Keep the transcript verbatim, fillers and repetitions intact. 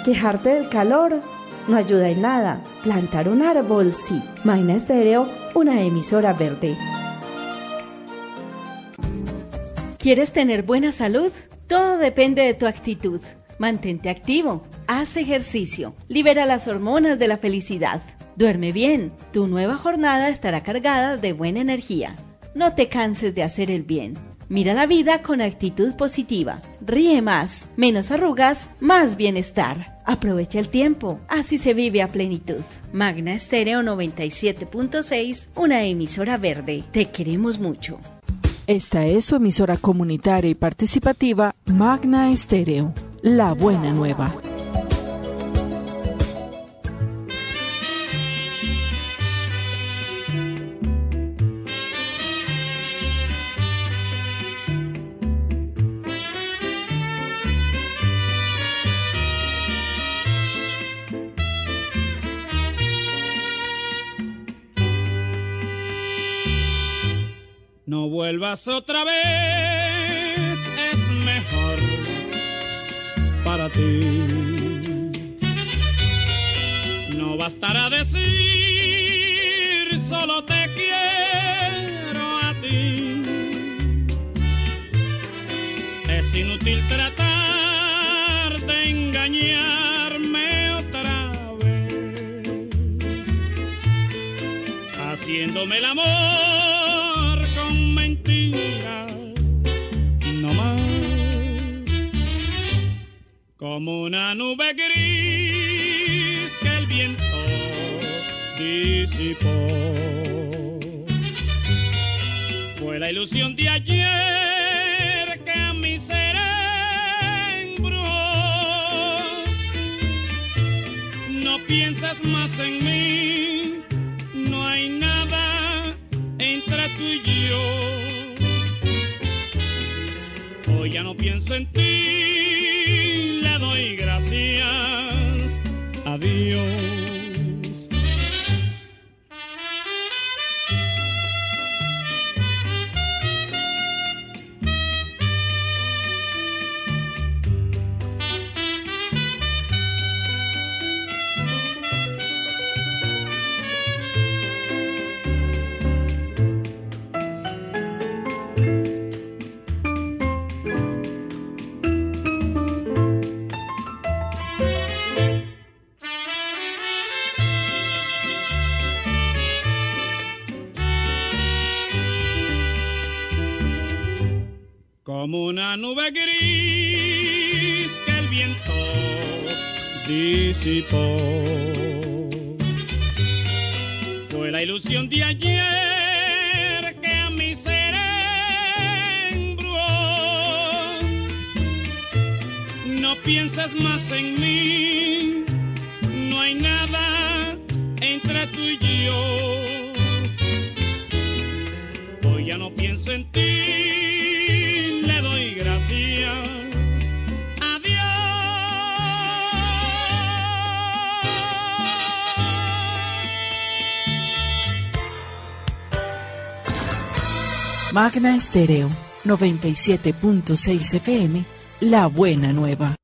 Quejarte del calor no ayuda en nada. Plantar un árbol sí. Magna Estéreo, una emisora verde. ¿Quieres tener buena salud? Todo depende de tu actitud. Mantente activo, haz ejercicio, libera las hormonas de la felicidad. Duerme bien, tu nueva jornada estará cargada de buena energía. No te canses de hacer el bien. Mira la vida con actitud positiva. Ríe más, menos arrugas, más bienestar. Aprovecha el tiempo, así se vive a plenitud. Magna Estéreo noventa y siete punto seis, una emisora verde. Te queremos mucho. Esta es su emisora comunitaria y participativa Magna Estéreo, la buena nueva. No vuelvas otra vez, es mejor para ti. No bastará decir solo te quiero a ti. Es inútil tratar de engañarme otra vez, haciéndome el amor con mentiras, no más. Como una nube gris que el viento disipó. Fue la ilusión de ayer que a mi ser embrujó. No pienses más en mí, no hay nada entre tú y yo. Hoy ya no pienso en ti, le doy gracias a Dios. Como una nube gris que el viento disipó. Fue la ilusión de ayer que a mi ser embrujó. No pienses más en mí, no hay nada entre tú y yo. Hoy ya no pienso en ti, Magna Estéreo noventa y siete punto seis F M, la buena nueva.